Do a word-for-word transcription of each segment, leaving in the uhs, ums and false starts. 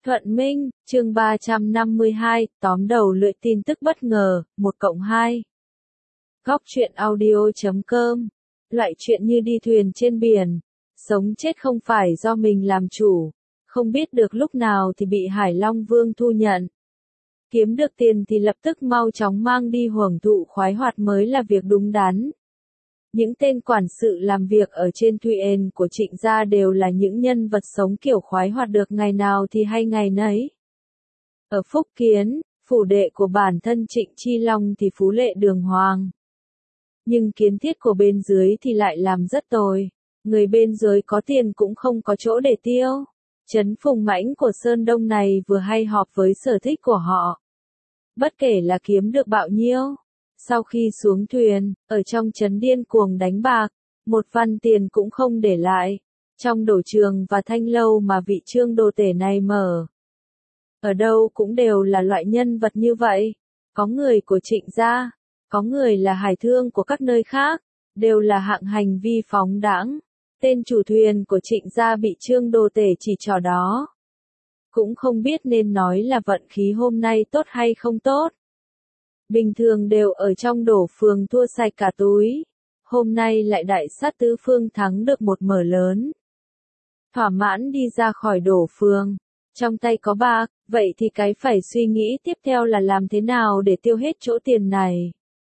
Thuận Minh, chương ba trăm năm mươi hai, tóm đầu lưỡi tin tức bất ngờ, một cộng hai. Góc truyện audio chấm com. Loại chuyện như đi thuyền trên biển, sống chết không phải do mình làm chủ, không biết được lúc nào thì bị Hải Long Vương thu nhận. Kiếm được tiền thì lập tức mau chóng mang đi hưởng thụ khoái hoạt mới là việc đúng đắn. Những tên quản sự làm việc ở trên thuyền của Trịnh gia đều là những nhân vật sống kiểu khoái hoạt được ngày nào thì hay ngày nấy. Ở Phúc Kiến, phủ đệ của bản thân Trịnh Chi Long thì phú lệ đường hoàng. Nhưng kiến thiết của bên dưới thì lại làm rất tồi. Người bên dưới có tiền cũng không có chỗ để tiêu. Trấn Phùng Mãnh của Sơn Đông này vừa hay họp với sở thích của họ. Bất kể là kiếm được bao nhiêu. Sau khi xuống thuyền, ở trong trấn điên cuồng đánh bạc, một văn tiền cũng không để lại. Trong đổ trường và thanh lâu mà vị Trương đồ tể này mở. Ở đâu cũng đều là loại nhân vật như vậy. Có người của Trịnh gia, có người là hải thương của các nơi khác, đều là hạng hành vi phóng đãng. Tên chủ thuyền của Trịnh gia bị Trương đồ tể chỉ trỏ đó. Cũng không biết nên nói là vận khí hôm nay tốt hay không tốt. Bình thường đều ở trong đổ phường thua sạch cả túi. Hôm nay lại đại sát tứ phương thắng được một mở lớn. Thỏa mãn đi ra khỏi đổ phường. Trong tay có bạc, vậy thì cái phải suy nghĩ tiếp theo là làm thế nào để tiêu hết chỗ tiền này.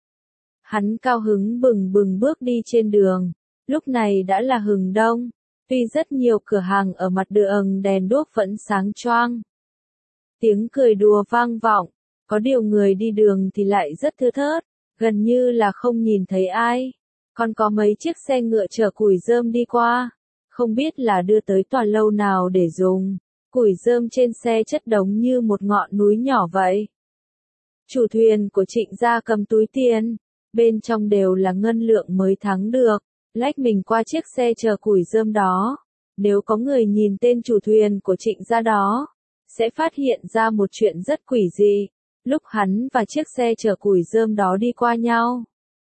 Hắn cao hứng bừng bừng bước đi trên đường. Lúc này đã là hừng đông. Tuy rất nhiều cửa hàng ở mặt đường đèn đuốc vẫn sáng choang. Tiếng cười đùa vang vọng. Có điều người đi đường thì lại rất thưa thớt, gần như là không nhìn thấy ai. Còn có mấy chiếc xe ngựa chở củi rơm đi qua, không biết là đưa tới tòa lâu nào để dùng. Củi rơm trên xe chất đống như một ngọn núi nhỏ vậy. Chủ thuyền của Trịnh gia cầm túi tiền, bên trong đều là ngân lượng mới thắng được, lách mình qua chiếc xe chở củi rơm đó. Nếu có người nhìn tên chủ thuyền của Trịnh gia đó, sẽ phát hiện ra một chuyện rất quỷ dị. Lúc hắn và chiếc xe chở củi rơm đó đi qua nhau,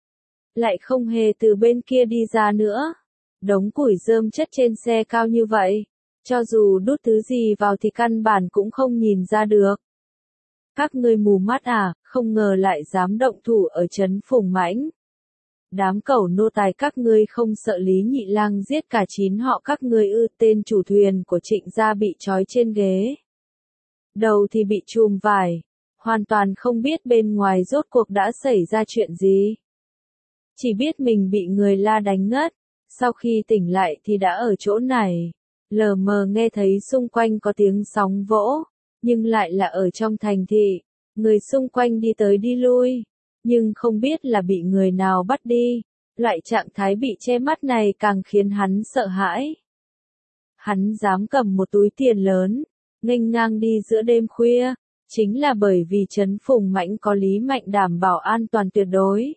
lại không hề từ bên kia đi ra nữa. Đống củi rơm chất trên xe cao như vậy, cho dù đút thứ gì vào thì căn bản cũng không nhìn ra được. Các ngươi mù mắt à, không ngờ lại dám động thủ ở trấn Phùng Mãnh. Đám cẩu nô tài các ngươi không sợ Lý Nhị Lang giết cả chín họ các ngươi ư? Tên chủ thuyền của Trịnh gia bị trói trên ghế. Đầu thì bị chùm vải. Hoàn toàn không biết bên ngoài rốt cuộc đã xảy ra chuyện gì. Chỉ biết mình bị người la đánh ngất. Sau khi tỉnh lại thì đã ở chỗ này. Lờ mờ nghe thấy xung quanh có tiếng sóng vỗ. Nhưng lại là ở trong thành thị. Người xung quanh đi tới đi lui. Nhưng không biết là bị người nào bắt đi. Loại trạng thái bị che mắt này càng khiến hắn sợ hãi. Hắn dám cầm một túi tiền lớn. Nghênh ngang đi giữa đêm khuya. Chính là bởi vì trấn Phùng Mãnh có Lý Mạnh đảm bảo an toàn tuyệt đối.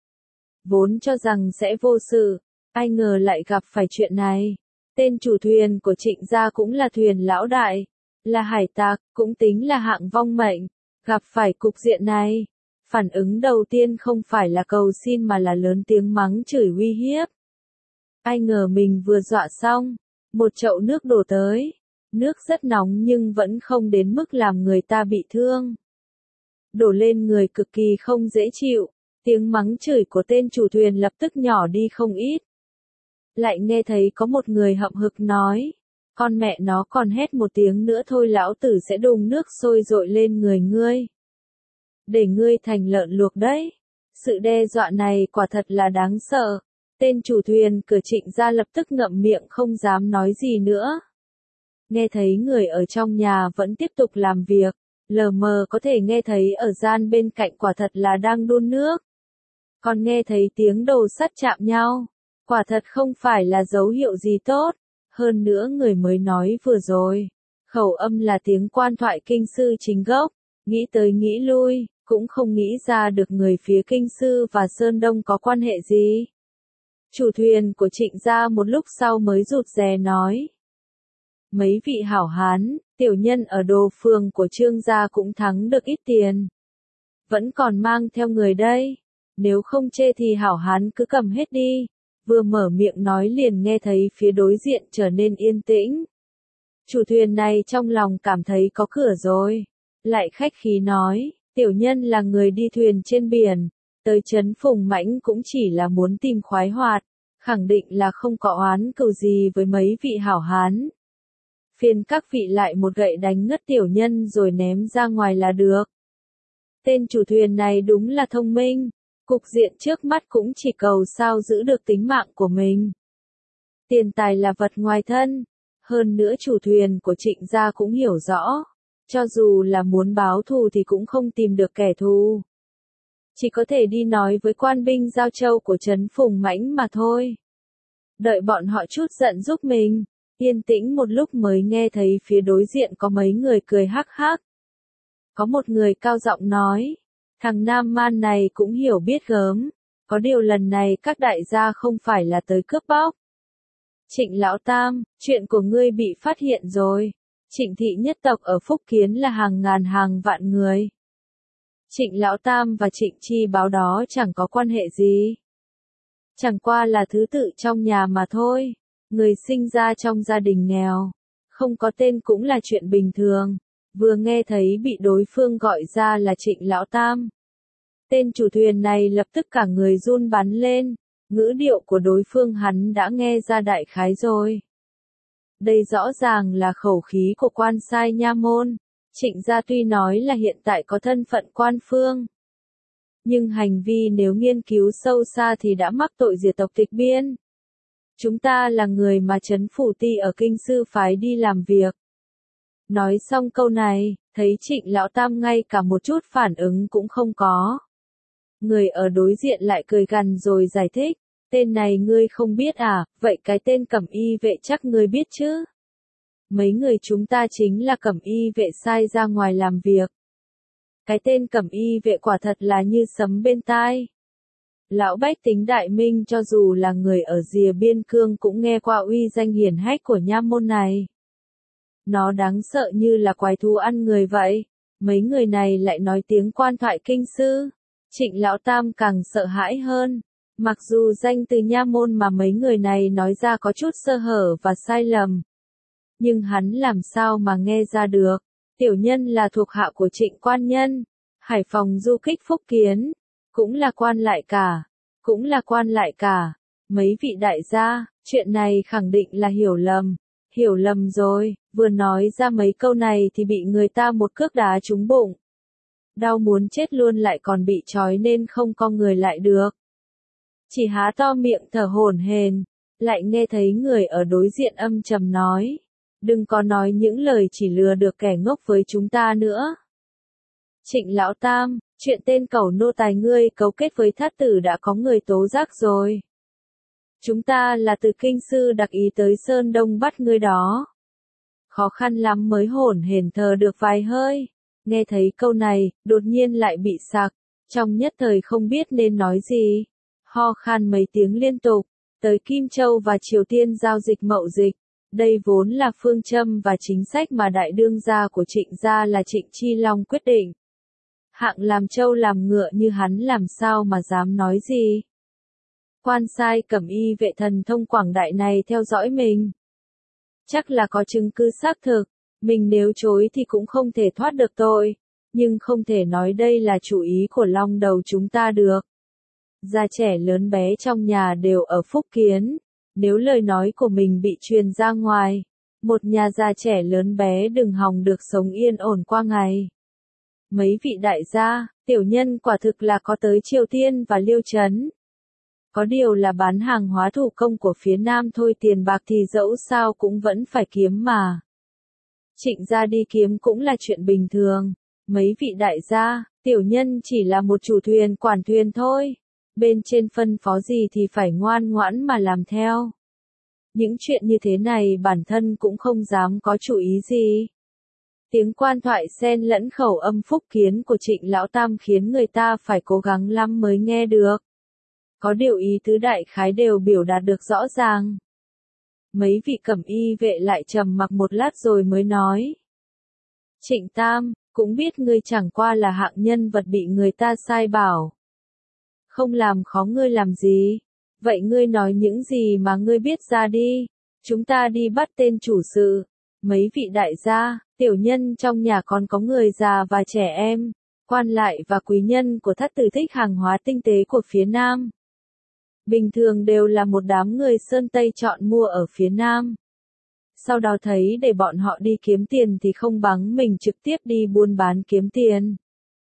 Vốn cho rằng sẽ vô sự, ai ngờ lại gặp phải chuyện này. Tên chủ thuyền của Trịnh gia cũng là thuyền lão đại, là hải tặc, cũng tính là hạng vong mệnh. Gặp phải cục diện này, phản ứng đầu tiên không phải là cầu xin mà là lớn tiếng mắng chửi uy hiếp. Ai ngờ mình vừa dọa xong, một chậu nước đổ tới. Nước rất nóng nhưng vẫn không đến mức làm người ta bị thương. Đổ lên người cực kỳ không dễ chịu, tiếng mắng chửi của tên chủ thuyền lập tức nhỏ đi không ít. Lại nghe thấy có một người hậm hực nói, con mẹ nó còn hét một tiếng nữa thôi lão tử sẽ đùng nước sôi dội lên người ngươi. Để ngươi thành lợn luộc đấy. Sự đe dọa này quả thật là đáng sợ. Tên chủ thuyền cửa Trịnh gia lập tức ngậm miệng không dám nói gì nữa. Nghe thấy người ở trong nhà vẫn tiếp tục làm việc, lờ mờ có thể nghe thấy ở gian bên cạnh quả thật là đang đun nước. Còn nghe thấy tiếng đồ sắt chạm nhau, quả thật không phải là dấu hiệu gì tốt. Hơn nữa người mới nói vừa rồi, khẩu âm là tiếng quan thoại kinh sư chính gốc, nghĩ tới nghĩ lui, cũng không nghĩ ra được người phía kinh sư và Sơn Đông có quan hệ gì. Chủ thuyền của Trịnh gia một lúc sau mới rụt rè nói. Mấy vị hảo hán, tiểu nhân ở đồ phường của Trương gia cũng thắng được ít tiền. Vẫn còn mang theo người đây. Nếu không chê thì hảo hán cứ cầm hết đi. Vừa mở miệng nói liền nghe thấy phía đối diện trở nên yên tĩnh. Chủ thuyền này trong lòng cảm thấy có cửa rồi. Lại khách khí nói, tiểu nhân là người đi thuyền trên biển, tới trấn Phùng Mãnh cũng chỉ là muốn tìm khoái hoạt, khẳng định là không có oán cừu gì với mấy vị hảo hán. Phiền các vị lại một gậy đánh ngất tiểu nhân rồi ném ra ngoài là được. Tên chủ thuyền này đúng là thông minh, cục diện trước mắt cũng chỉ cầu sao giữ được tính mạng của mình. Tiền tài là vật ngoài thân, hơn nữa chủ thuyền của Trịnh gia cũng hiểu rõ, cho dù là muốn báo thù thì cũng không tìm được kẻ thù. Chỉ có thể đi nói với quan binh Giao Châu của trấn Phùng Mãnh mà thôi. Đợi bọn họ chút giận giúp mình, yên tĩnh một lúc mới nghe thấy phía đối diện có mấy người cười hắc hắc. Có một người cao giọng nói, thằng Nam Man này cũng hiểu biết gớm, có điều lần này các đại gia không phải là tới cướp bóc. Trịnh Lão Tam, chuyện của ngươi bị phát hiện rồi. Trịnh thị nhất tộc ở Phúc Kiến là hàng ngàn hàng vạn người. Trịnh Lão Tam và Trịnh Chi báo đó chẳng có quan hệ gì. Chẳng qua là thứ tự trong nhà mà thôi. Người sinh ra trong gia đình nghèo, không có tên cũng là chuyện bình thường. Vừa nghe thấy bị đối phương gọi ra là Trịnh Lão Tam, tên chủ thuyền này lập tức cả người run bắn lên. Ngữ điệu của đối phương hắn đã nghe ra đại khái rồi. Đây rõ ràng là khẩu khí của quan sai nha môn. Trịnh gia tuy nói là hiện tại có thân phận quan phương, nhưng hành vi nếu nghiên cứu sâu xa thì đã mắc tội diệt tộc tịch biên. Chúng ta là người mà trấn phủ ti ở kinh sư phái đi làm việc. Nói xong câu này, thấy Trịnh Lão Tam ngay cả một chút phản ứng cũng không có. Người ở đối diện lại cười gằn rồi giải thích, tên này ngươi không biết à, vậy cái tên cẩm y vệ chắc ngươi biết chứ. Mấy người chúng ta chính là cẩm y vệ sai ra ngoài làm việc. Cái tên cẩm y vệ quả thật là như sấm bên tai. Lão bách tính đại minh cho dù là người ở rìa biên cương cũng nghe qua uy danh hiển hách của nha môn này. Nó đáng sợ như là quái thú ăn người vậy. Mấy người này lại nói tiếng quan thoại kinh sư. Trịnh Lão Tam càng sợ hãi hơn. Mặc dù danh từ nha môn mà mấy người này nói ra có chút sơ hở và sai lầm, nhưng hắn làm sao mà nghe ra được. Tiểu nhân là thuộc hạ của Trịnh quan nhân, Hải Phòng du kích Phúc Kiến, cũng là quan lại cả, cũng là quan lại cả. Mấy vị đại gia, chuyện này khẳng định là hiểu lầm, hiểu lầm rồi. Vừa nói ra mấy câu này thì bị người ta một cước đá trúng bụng. Đau muốn chết luôn lại còn bị trói nên không co người lại được. Chỉ há to miệng thở hổn hển, lại nghe thấy người ở đối diện âm trầm nói, đừng có nói những lời chỉ lừa được kẻ ngốc với chúng ta nữa. Trịnh Lão Tam, chuyện tên cẩu nô tài ngươi cấu kết với thát tử đã có người tố giác rồi. Chúng ta là từ kinh sư đặc ý tới Sơn Đông bắt ngươi đó. Khó khăn lắm mới hổn hển thở được vài hơi. Nghe thấy câu này, đột nhiên lại bị sặc, trong nhất thời không biết nên nói gì. Ho khan mấy tiếng liên tục, tới Kim Châu và Triều Tiên giao dịch mậu dịch. Đây vốn là phương châm và chính sách mà đại đương gia của Trịnh gia là Trịnh Chi Long quyết định. Hạng làm trâu làm ngựa như hắn làm sao mà dám nói gì. Quan sai cẩm y vệ thần thông quảng đại này theo dõi mình. Chắc là có chứng cứ xác thực, mình nếu chối thì cũng không thể thoát được tội, nhưng không thể nói đây là chủ ý của Long đầu chúng ta được. Già trẻ lớn bé trong nhà đều ở Phúc Kiến, nếu lời nói của mình bị truyền ra ngoài, một nhà già trẻ lớn bé đừng hòng được sống yên ổn qua ngày. Mấy vị đại gia, tiểu nhân quả thực là có tới Triều Tiên và Liêu Trấn. Có điều là bán hàng hóa thủ công của phía Nam thôi, tiền bạc thì dẫu sao cũng vẫn phải kiếm mà. Trịnh gia đi kiếm cũng là chuyện bình thường. Mấy vị đại gia, tiểu nhân chỉ là một chủ thuyền quản thuyền thôi. Bên trên phân phó gì thì phải ngoan ngoãn mà làm theo. Những chuyện như thế này bản thân cũng không dám có chủ ý gì. Tiếng quan thoại xen lẫn khẩu âm Phúc Kiến của Trịnh Lão Tam khiến người ta phải cố gắng lắm mới nghe được. Có điều ý tứ đại khái đều biểu đạt được rõ ràng. Mấy vị cẩm y vệ lại trầm mặc một lát rồi mới nói. Trịnh Tam, cũng biết ngươi chẳng qua là hạng nhân vật bị người ta sai bảo. Không làm khó ngươi làm gì. Vậy ngươi nói những gì mà ngươi biết ra đi. Chúng ta đi bắt tên chủ sự. Mấy vị đại gia, tiểu nhân trong nhà còn có người già và trẻ em, quan lại và quý nhân của thất tử thích hàng hóa tinh tế của phía Nam. Bình thường đều là một đám người Sơn Tây chọn mua ở phía Nam. Sau đó thấy để bọn họ đi kiếm tiền thì không bằng mình trực tiếp đi buôn bán kiếm tiền.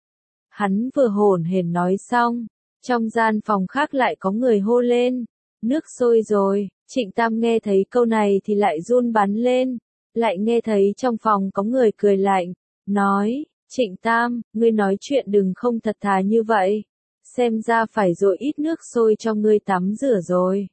Hắn vừa hổn hển nói xong, trong gian phòng khác lại có người hô lên, nước sôi rồi. Trịnh Tam nghe thấy câu này thì lại run bắn lên, lại nghe thấy trong phòng có người cười lạnh, nói, Trịnh Tam, ngươi nói chuyện đừng không thật thà như vậy, xem ra phải dội ít nước sôi cho ngươi tắm rửa rồi.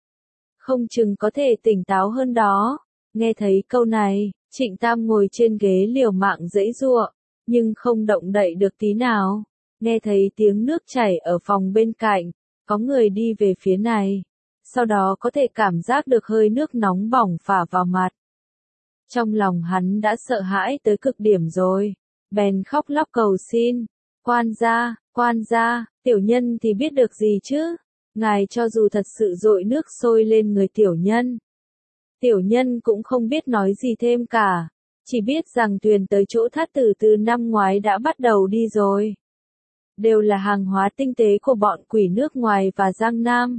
Không chừng có thể tỉnh táo hơn đó. Nghe thấy câu này, Trịnh Tam ngồi trên ghế liều mạng giãy giụa, nhưng không động đậy được tí nào. Nghe thấy tiếng nước chảy ở phòng bên cạnh, có người đi về phía này. Sau đó có thể cảm giác được hơi nước nóng bỏng phả vào mặt. Trong lòng hắn đã sợ hãi tới cực điểm rồi, bèn khóc lóc cầu xin, quan gia, quan gia, tiểu nhân thì biết được gì chứ, ngài cho dù thật sự dội nước sôi lên người tiểu nhân. Tiểu nhân cũng không biết nói gì thêm cả, chỉ biết rằng thuyền tới chỗ thát tử từ năm ngoái đã bắt đầu đi rồi. Đều là hàng hóa tinh tế của bọn quỷ nước ngoài và Giang Nam.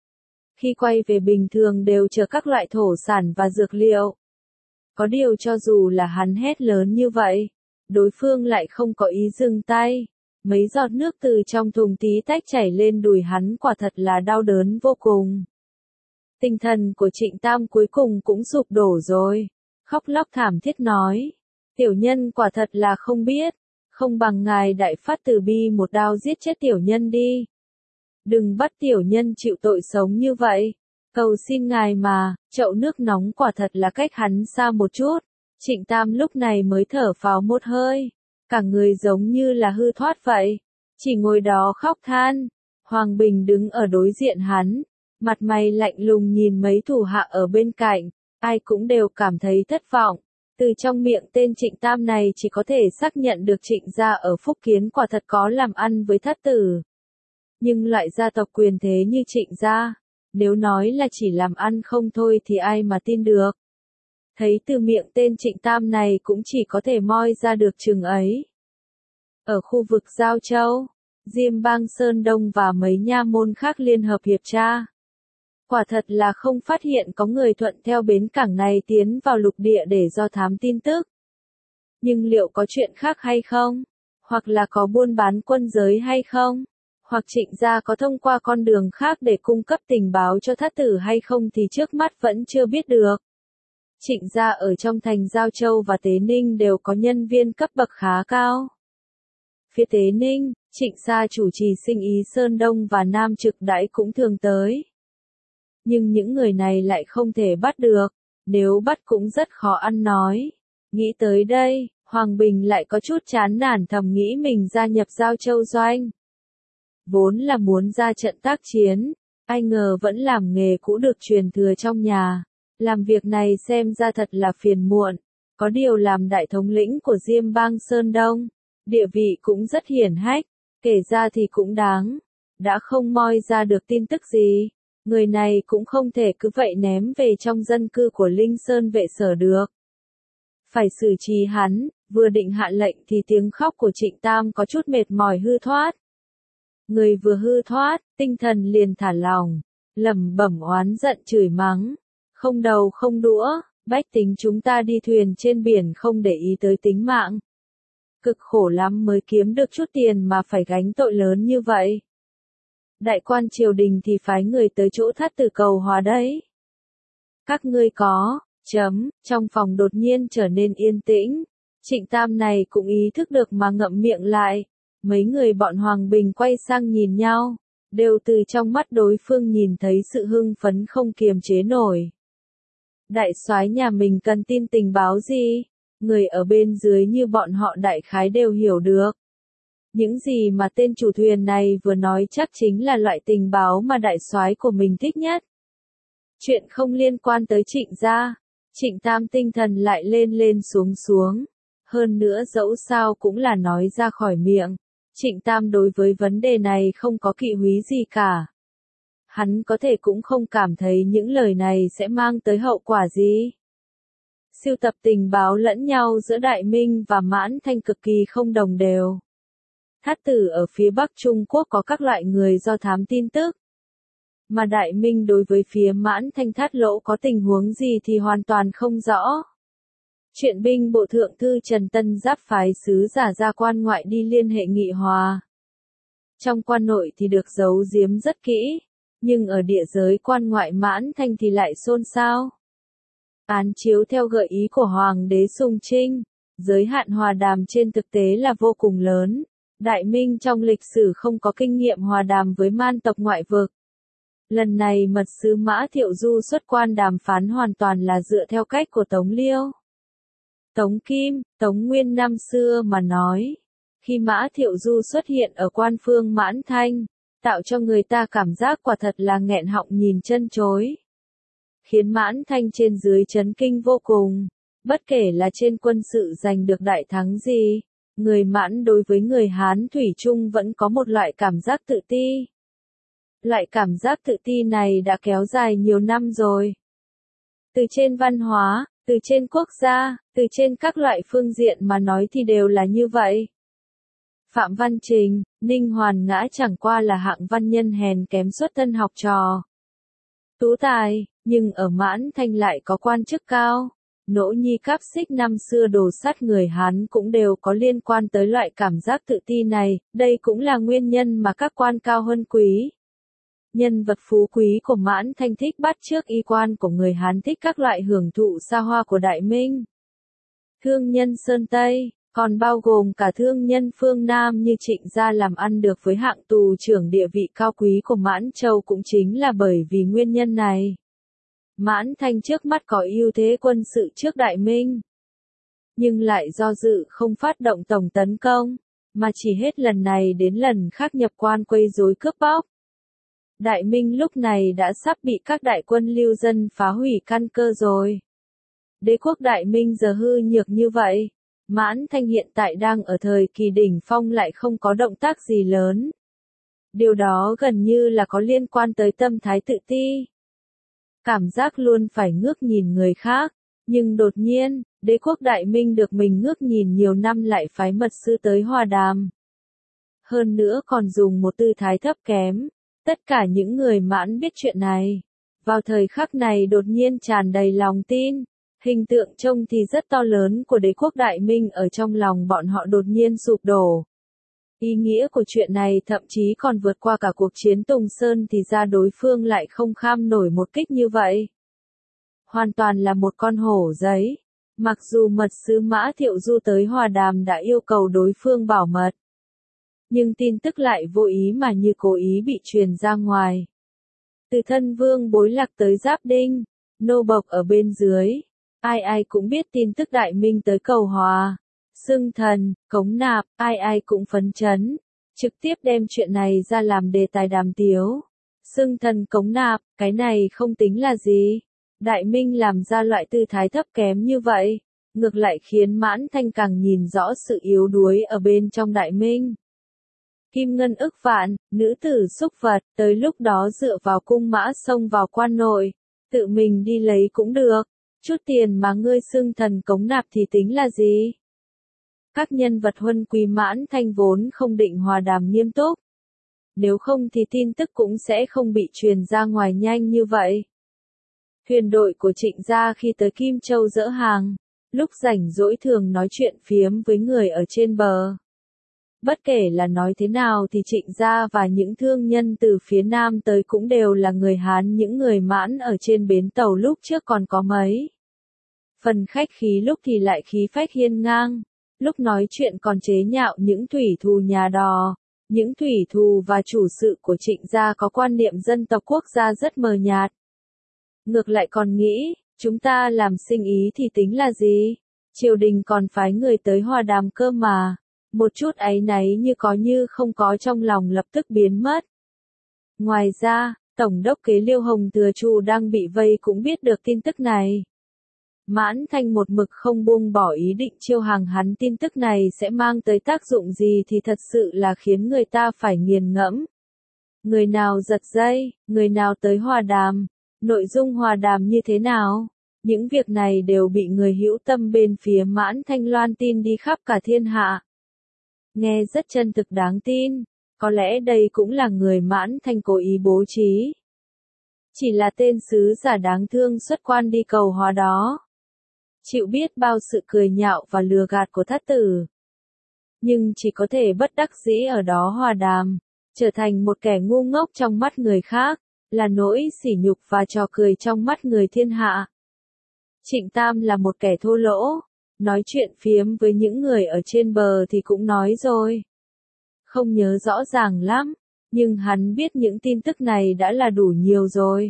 Khi quay về bình thường đều chở các loại thổ sản và dược liệu. Có điều cho dù là hắn hét lớn như vậy, đối phương lại không có ý dừng tay. Mấy giọt nước từ trong thùng tí tách chảy lên đùi hắn quả thật là đau đớn vô cùng. Tinh thần của Trịnh Tam cuối cùng cũng sụp đổ rồi. Khóc lóc thảm thiết nói. Tiểu nhân quả thật là không biết. Không bằng ngài đại phát từ bi một đao giết chết tiểu nhân đi. Đừng bắt tiểu nhân chịu tội sống như vậy. Cầu xin ngài mà, chậu nước nóng quả thật là cách hắn xa một chút. Trịnh Tam lúc này mới thở phào một hơi. Cả người giống như là hư thoát vậy. Chỉ ngồi đó khóc than. Hoàng Bình đứng ở đối diện hắn. Mặt mày lạnh lùng nhìn mấy thủ hạ ở bên cạnh. Ai cũng đều cảm thấy thất vọng. Từ trong miệng tên Trịnh Tam này chỉ có thể xác nhận được Trịnh gia ở Phúc Kiến quả thật có làm ăn với thất tử. Nhưng loại gia tộc quyền thế như Trịnh gia, nếu nói là chỉ làm ăn không thôi thì ai mà tin được. Thấy từ miệng tên Trịnh Tam này cũng chỉ có thể moi ra được chừng ấy. Ở khu vực Giao Châu, Diêm Bang Sơn Đông và mấy nha môn khác liên hợp hiệp tra. Quả thật là không phát hiện có người thuận theo bến cảng này tiến vào lục địa để do thám tin tức. Nhưng liệu có chuyện khác hay không? Hoặc là có buôn bán quân giới hay không? Hoặc Trịnh gia có thông qua con đường khác để cung cấp tình báo cho thát tử hay không thì trước mắt vẫn chưa biết được. Trịnh gia ở trong thành Giao Châu và Tế Ninh đều có nhân viên cấp bậc khá cao. Phía Tế Ninh, Trịnh gia chủ trì sinh ý Sơn Đông và Nam Trực Đãi cũng thường tới. Nhưng những người này lại không thể bắt được, nếu bắt cũng rất khó ăn nói. Nghĩ tới đây, Hoàng Bình lại có chút chán nản thầm nghĩ mình gia nhập Giao Châu doanh. Vốn là muốn ra trận tác chiến, ai ngờ vẫn làm nghề cũ được truyền thừa trong nhà. Làm việc này xem ra thật là phiền muộn, có điều làm đại thống lĩnh của Diêm Bang Sơn Đông, địa vị cũng rất hiển hách, kể ra thì cũng đáng. Đã không moi ra được tin tức gì, người này cũng không thể cứ vậy ném về trong dân cư của Linh Sơn vệ sở được. Phải xử trí hắn, vừa định hạ lệnh thì tiếng khóc của Trịnh Tam có chút mệt mỏi hư thoát. Người vừa hư thoát, tinh thần liền thả lỏng, lẩm bẩm oán giận chửi mắng. Không đầu không đũa, bách tính chúng ta đi thuyền trên biển không để ý tới tính mạng. Cực khổ lắm mới kiếm được chút tiền mà phải gánh tội lớn như vậy. Đại quan triều đình thì phái người tới chỗ thát tử cầu hòa đấy. Các ngươi có, chấm, trong phòng đột nhiên trở nên yên tĩnh. Trịnh Tam này cũng ý thức được mà ngậm miệng lại. Mấy người bọn Hoàng Bình quay sang nhìn nhau, đều từ trong mắt đối phương nhìn thấy sự hưng phấn không kiềm chế nổi. Đại soái nhà mình cần tin tình báo gì? Người ở bên dưới như bọn họ đại khái đều hiểu được. Những gì mà tên chủ thuyền này vừa nói chắc chính là loại tình báo mà đại soái của mình thích nhất. Chuyện không liên quan tới Trịnh gia, Trịnh Tam tinh thần lại lên lên xuống xuống. Hơn nữa dẫu sao cũng là nói ra khỏi miệng. Trịnh Tam đối với vấn đề này không có kỵ húy gì cả. Hắn có thể cũng không cảm thấy những lời này sẽ mang tới hậu quả gì. Sưu tập tình báo lẫn nhau giữa Đại Minh và Mãn Thanh cực kỳ không đồng đều. Thát Tử ở phía Bắc Trung Quốc có các loại người do thám tin tức. Mà Đại Minh đối với phía Mãn Thanh Thát Lỗ có tình huống gì thì hoàn toàn không rõ. Chuyện binh bộ thượng thư Trần Tân Giáp phái sứ giả ra quan ngoại đi liên hệ nghị hòa. Trong quan nội thì được giấu giếm rất kỹ, nhưng ở địa giới quan ngoại Mãn Thanh thì lại xôn xao. Án chiếu theo gợi ý của Hoàng đế Sùng Trinh, giới hạn hòa đàm trên thực tế là vô cùng lớn. Đại Minh trong lịch sử không có kinh nghiệm hòa đàm với man tộc ngoại vực. Lần này mật sứ Mã Thiệu Du xuất quan đàm phán hoàn toàn là dựa theo cách của Tống Liêu. Tống Kim, Tống Nguyên năm xưa mà nói. Khi Mã Thiệu Du xuất hiện ở quan phương Mãn Thanh, tạo cho người ta cảm giác quả thật là nghẹn họng nhìn chân chối. Khiến Mãn Thanh trên dưới chấn kinh vô cùng. Bất kể là trên quân sự giành được đại thắng gì, người Mãn đối với người Hán thủy chung vẫn có một loại cảm giác tự ti. Loại cảm giác tự ti này đã kéo dài nhiều năm rồi. Từ trên văn hóa, từ trên quốc gia, từ trên các loại phương diện mà nói thì đều là như vậy. Phạm Văn Trình, Ninh Hoàn Ngã chẳng qua là hạng văn nhân hèn kém xuất thân học trò. Tú tài, nhưng ở Mãn Thanh lại có quan chức cao. Nỗ Nhi Cáp Xích năm xưa đồ sát người Hán cũng đều có liên quan tới loại cảm giác tự ti này, đây cũng là nguyên nhân mà các quan cao hơn quý. Nhân vật phú quý của Mãn Thanh thích bắt chước y quan của người Hán thích các loại hưởng thụ xa hoa của Đại Minh. Thương nhân Sơn Tây, còn bao gồm cả thương nhân phương Nam như Trịnh Gia làm ăn được với hạng tù trưởng địa vị cao quý của Mãn Châu cũng chính là bởi vì nguyên nhân này. Mãn Thanh trước mắt có ưu thế quân sự trước Đại Minh, nhưng lại do dự không phát động tổng tấn công, mà chỉ hết lần này đến lần khác nhập quan quấy rối cướp bóc. Đại Minh lúc này đã sắp bị các đại quân lưu dân phá hủy căn cơ rồi. Đế quốc Đại Minh giờ hư nhược như vậy, Mãn Thanh hiện tại đang ở thời kỳ đỉnh phong lại không có động tác gì lớn. Điều đó gần như là có liên quan tới tâm thái tự ti. Cảm giác luôn phải ngước nhìn người khác, nhưng đột nhiên, đế quốc Đại Minh được mình ngước nhìn nhiều năm lại phái mật sứ tới hòa đàm. Hơn nữa còn dùng một tư thái thấp kém. Tất cả những người Mãn biết chuyện này, vào thời khắc này đột nhiên tràn đầy lòng tin. Hình tượng trông thì rất to lớn của đế quốc Đại Minh ở trong lòng bọn họ đột nhiên sụp đổ. Ý nghĩa của chuyện này thậm chí còn vượt qua cả cuộc chiến Tùng Sơn thì ra đối phương lại không kham nổi một kích như vậy. Hoàn toàn là một con hổ giấy. Mặc dù mật sứ Mã Thiệu Du tới hòa đàm đã yêu cầu đối phương bảo mật, nhưng tin tức lại vô ý mà như cố ý bị truyền ra ngoài. Từ Thân Vương Bối Lạc tới Giáp Đinh, nô bộc ở bên dưới, ai ai cũng biết tin tức Đại Minh tới cầu hòa. Xưng thần, Cống Nạp, ai ai cũng phấn chấn, trực tiếp đem chuyện này ra làm đề tài đàm tiếu. Xưng thần Cống Nạp, cái này không tính là gì. Đại Minh làm ra loại tư thái thấp kém như vậy, ngược lại khiến Mãn Thanh càng nhìn rõ sự yếu đuối ở bên trong Đại Minh. Kim ngân ức vạn, nữ tử xúc vật, tới lúc đó dựa vào cung mã xông vào quan nội, tự mình đi lấy cũng được, chút tiền mà ngươi xưng thần Cống Nạp thì tính là gì? Các nhân vật huân quý Mãn Thanh vốn không định hòa đàm nghiêm túc. Nếu không thì tin tức cũng sẽ không bị truyền ra ngoài nhanh như vậy. Thuyền đội của Trịnh Gia khi tới Kim Châu dỡ hàng, lúc rảnh rỗi thường nói chuyện phiếm với người ở trên bờ. Bất kể là nói thế nào thì Trịnh Gia và những thương nhân từ phía Nam tới cũng đều là người Hán, những người Mãn ở trên bến tàu lúc trước còn có mấy. Phần khách khí lúc thì lại khí phách hiên ngang, lúc nói chuyện còn chế nhạo những thủy thù nhà đò. Những thủy thù và chủ sự của Trịnh Gia có quan niệm dân tộc quốc gia rất mờ nhạt. Ngược lại còn nghĩ, chúng ta làm sinh ý thì tính là gì? Triều đình còn phái người tới hòa đàm cơ mà. Một chút áy náy như có như không có trong lòng lập tức biến mất. Ngoài ra, Tổng đốc kế Liêu Hồng Thừa Chu đang bị vây cũng biết được tin tức này. Mãn Thanh một mực không buông bỏ ý định chiêu hàng hắn, tin tức này sẽ mang tới tác dụng gì thì thật sự là khiến người ta phải nghiền ngẫm. Người nào giật dây, người nào tới hòa đàm, nội dung hòa đàm như thế nào, Những việc này đều bị người hữu tâm bên phía Mãn Thanh loan tin đi khắp cả thiên hạ. Nghe rất chân thực đáng tin, có lẽ đây cũng là người Mãn Thanh cố ý bố trí. Chỉ là tên sứ giả đáng thương xuất quan đi cầu hóa đó. Chịu biết bao sự cười nhạo và lừa gạt của thất tử. Nhưng chỉ có thể bất đắc dĩ ở đó hòa đàm, trở thành một kẻ ngu ngốc trong mắt người khác, là nỗi sỉ nhục và trò cười trong mắt người thiên hạ. Trịnh Tam là một kẻ thô lỗ, nói chuyện phiếm với những người ở trên bờ thì cũng nói rồi. Không nhớ rõ ràng lắm, nhưng hắn biết những tin tức này đã là đủ nhiều rồi.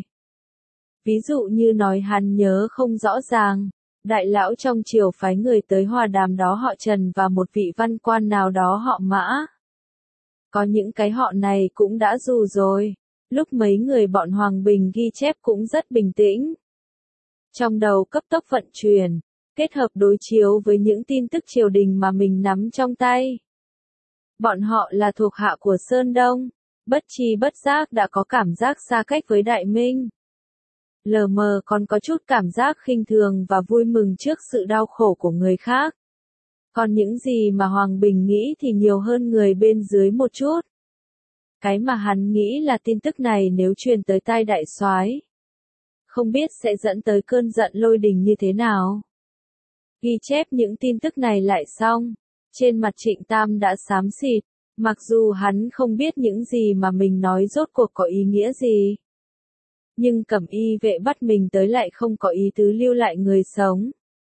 Ví dụ như nói hắn nhớ không rõ ràng, đại lão trong triều phái người tới hòa đàm đó họ Trần và một vị văn quan nào đó họ Mã. Có những cái họ này cũng đã dù rồi, lúc mấy người bọn Hoàng Bình ghi chép cũng rất bình tĩnh. Trong đầu cấp tốc vận chuyển, kết hợp đối chiếu với những tin tức triều đình mà mình nắm trong tay. Bọn họ là thuộc hạ của Sơn Đông, bất tri bất giác đã có cảm giác xa cách với Đại Minh. Lờ mờ còn có chút cảm giác khinh thường và vui mừng trước sự đau khổ của người khác. Còn những gì mà Hoàng Bình nghĩ thì nhiều hơn người bên dưới một chút. Cái mà hắn nghĩ là tin tức này nếu truyền tới tai đại soái, không biết sẽ dẫn tới cơn giận lôi đình như thế nào. Ghi chép những tin tức này lại xong, trên mặt Trịnh Tam đã xám xịt, mặc dù hắn không biết những gì mà mình nói rốt cuộc có ý nghĩa gì. Nhưng Cẩm Y vệ bắt mình tới lại không có ý tứ lưu lại người sống.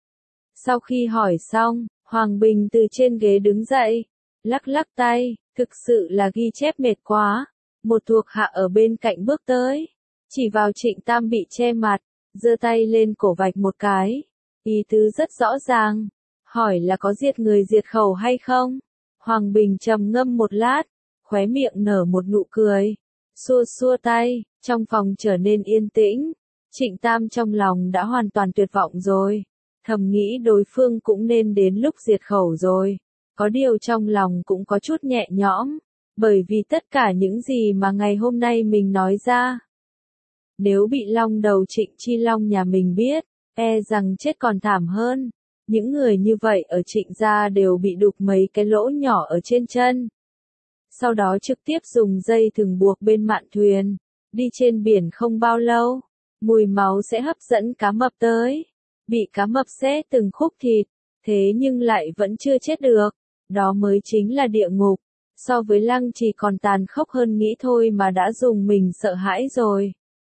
Sau khi hỏi xong, Hoàng Bình từ trên ghế đứng dậy, lắc lắc tay, thực sự là ghi chép mệt quá. Một thuộc hạ ở bên cạnh bước tới, chỉ vào Trịnh Tam bị che mặt, giơ tay lên cổ vạch một cái. Ý tứ rất rõ ràng, hỏi là có diệt người diệt khẩu hay không? Hoàng Bình trầm ngâm một lát, khóe miệng nở một nụ cười, xua xua tay, trong phòng trở nên yên tĩnh. Trịnh Tam trong lòng đã hoàn toàn tuyệt vọng rồi, thầm nghĩ đối phương cũng nên đến lúc diệt khẩu rồi. Có điều trong lòng cũng có chút nhẹ nhõm, bởi vì tất cả những gì mà ngày hôm nay mình nói ra, nếu bị long đầu Trịnh Chi Long nhà mình biết, e rằng chết còn thảm hơn. Những người như vậy ở Trịnh gia đều bị đục mấy cái lỗ nhỏ ở trên chân. Sau đó trực tiếp dùng dây thừng buộc bên mạn thuyền, đi trên biển không bao lâu, mùi máu sẽ hấp dẫn cá mập tới. Bị cá mập xé từng khúc thịt, thế nhưng lại vẫn chưa chết được. Đó mới chính là địa ngục. So với Lăng Trì còn tàn khốc hơn nghĩ thôi mà đã dùng mình sợ hãi rồi.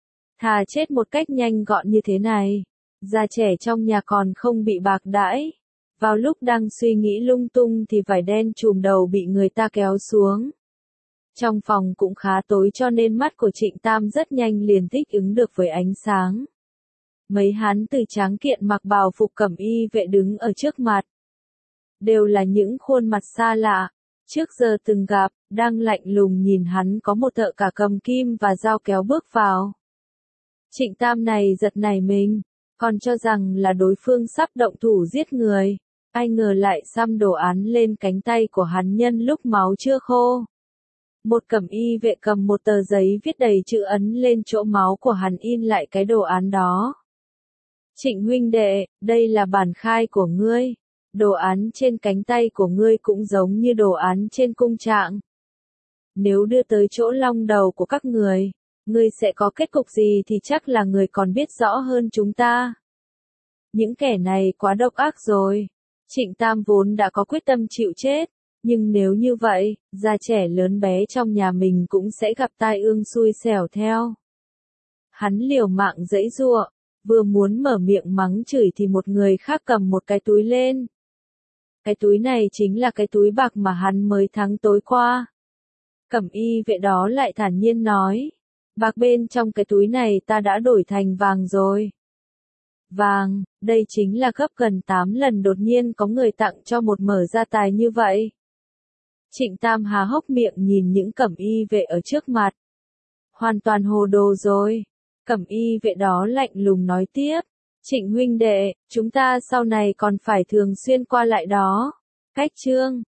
Thà chết một cách nhanh gọn như thế này. Già trẻ trong nhà còn không bị bạc đãi. Vào lúc đang suy nghĩ lung tung thì vải đen trùm đầu bị người ta kéo xuống. Trong phòng cũng khá tối cho nên mắt của Trịnh Tam rất nhanh liền thích ứng được với ánh sáng. Mấy hán tử tráng kiện mặc bào phục cẩm y vệ đứng ở trước mặt. Đều là những khuôn mặt xa lạ, trước giờ từng gặp, đang lạnh lùng nhìn hắn. Có một thợ cả cầm kim và dao kéo bước vào. Trịnh Tam này giật nảy mình, còn cho rằng là đối phương sắp động thủ giết người. Ai ngờ lại xăm đồ án lên cánh tay của hắn nhân lúc máu chưa khô. Một cẩm y vệ cầm một tờ giấy viết đầy chữ ấn lên chỗ máu của hắn in lại cái đồ án đó. Trịnh huynh đệ, đây là bản khai của ngươi. Đồ án trên cánh tay của ngươi cũng giống như đồ án trên cung trạng. Nếu đưa tới chỗ long đầu của các người, ngươi sẽ có kết cục gì thì chắc là người còn biết rõ hơn chúng ta. Những kẻ này quá độc ác rồi. Trịnh Tam vốn đã có quyết tâm chịu chết, nhưng nếu như vậy, già trẻ lớn bé trong nhà mình cũng sẽ gặp tai ương xui xẻo theo. Hắn liều mạng giãy giụa, vừa muốn mở miệng mắng chửi thì một người khác cầm một cái túi lên. Cái túi này chính là cái túi bạc mà hắn mới thắng tối qua. Cẩm y vệ đó lại thản nhiên nói, bạc bên trong cái túi này ta đã đổi thành vàng rồi. Vàng, đây chính là gấp gần tám lần đột nhiên có người tặng cho một mở gia tài như vậy. Trịnh Tam há hốc miệng nhìn những cẩm y vệ ở trước mặt. Hoàn toàn hồ đồ rồi. Cẩm y vệ đó lạnh lùng nói tiếp. Trịnh huynh đệ, chúng ta sau này còn phải thường xuyên qua lại đó. Cách chương.